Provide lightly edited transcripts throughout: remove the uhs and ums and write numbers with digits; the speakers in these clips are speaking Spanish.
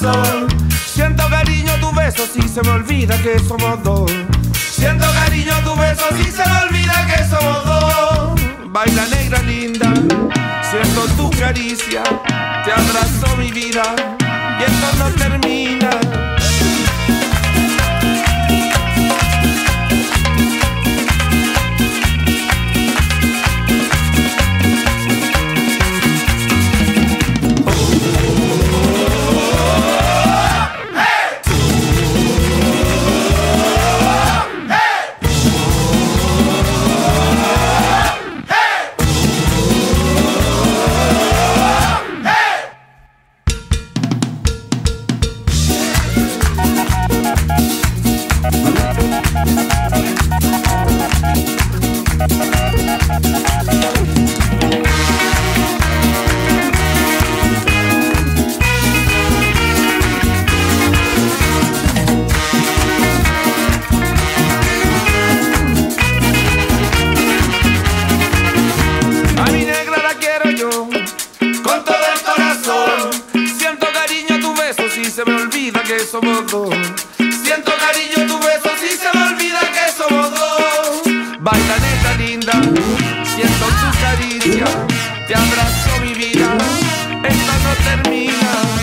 corazón. Siento cariño tu beso si se me olvida que somos dos. Siento cariño tu beso si se me olvida que somos dos. Baila negra linda, siento tu caricia, te abrazo mi vida y esto no termina. Somos dos. Siento cariño tu beso si se me olvida que somos dos. Baila neta linda, siento tu caricia, te abrazo mi vida, esto no termina.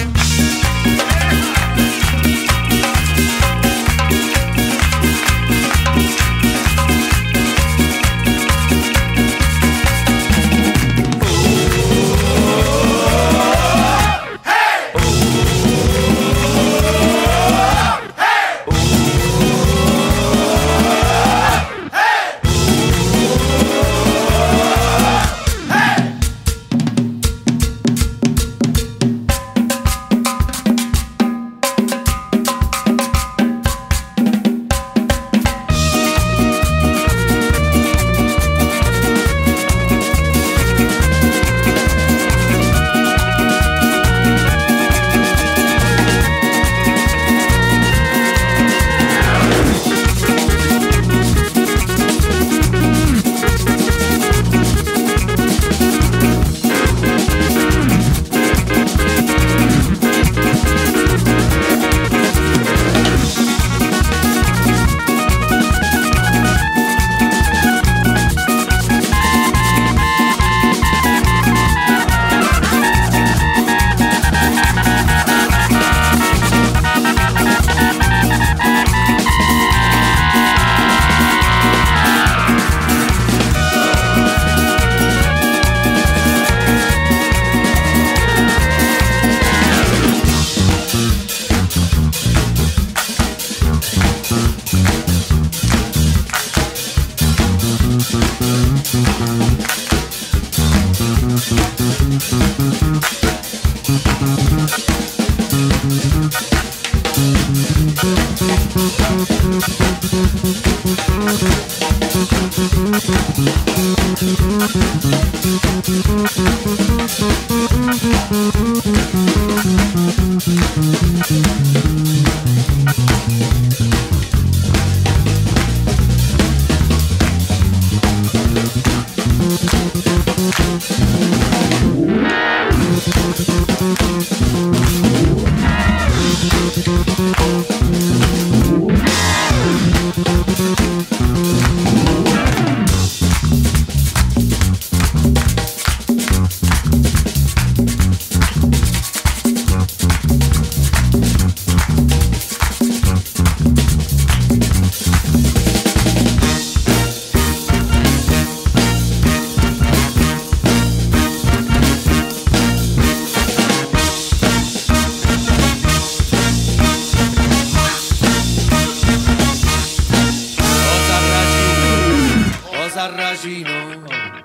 Sarracino,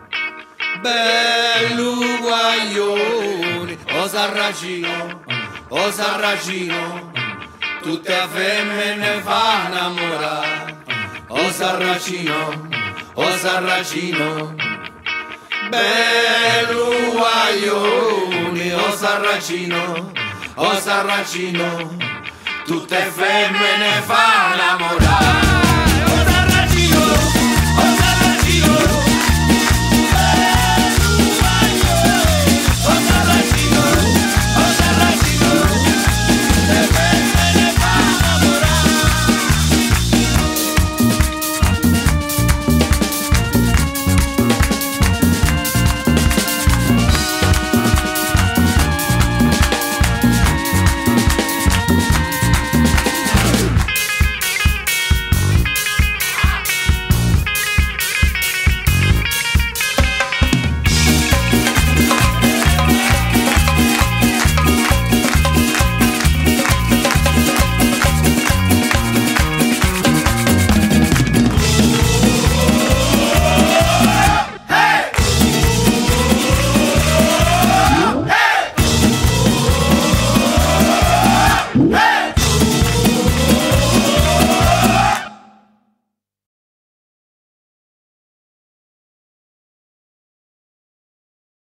bello guaglione, oh Sarracino, tutte le femmine fanno innamorare, oh Sarracino, bello guaglione, oh Sarracino, tutte le femmine fanno innamorare.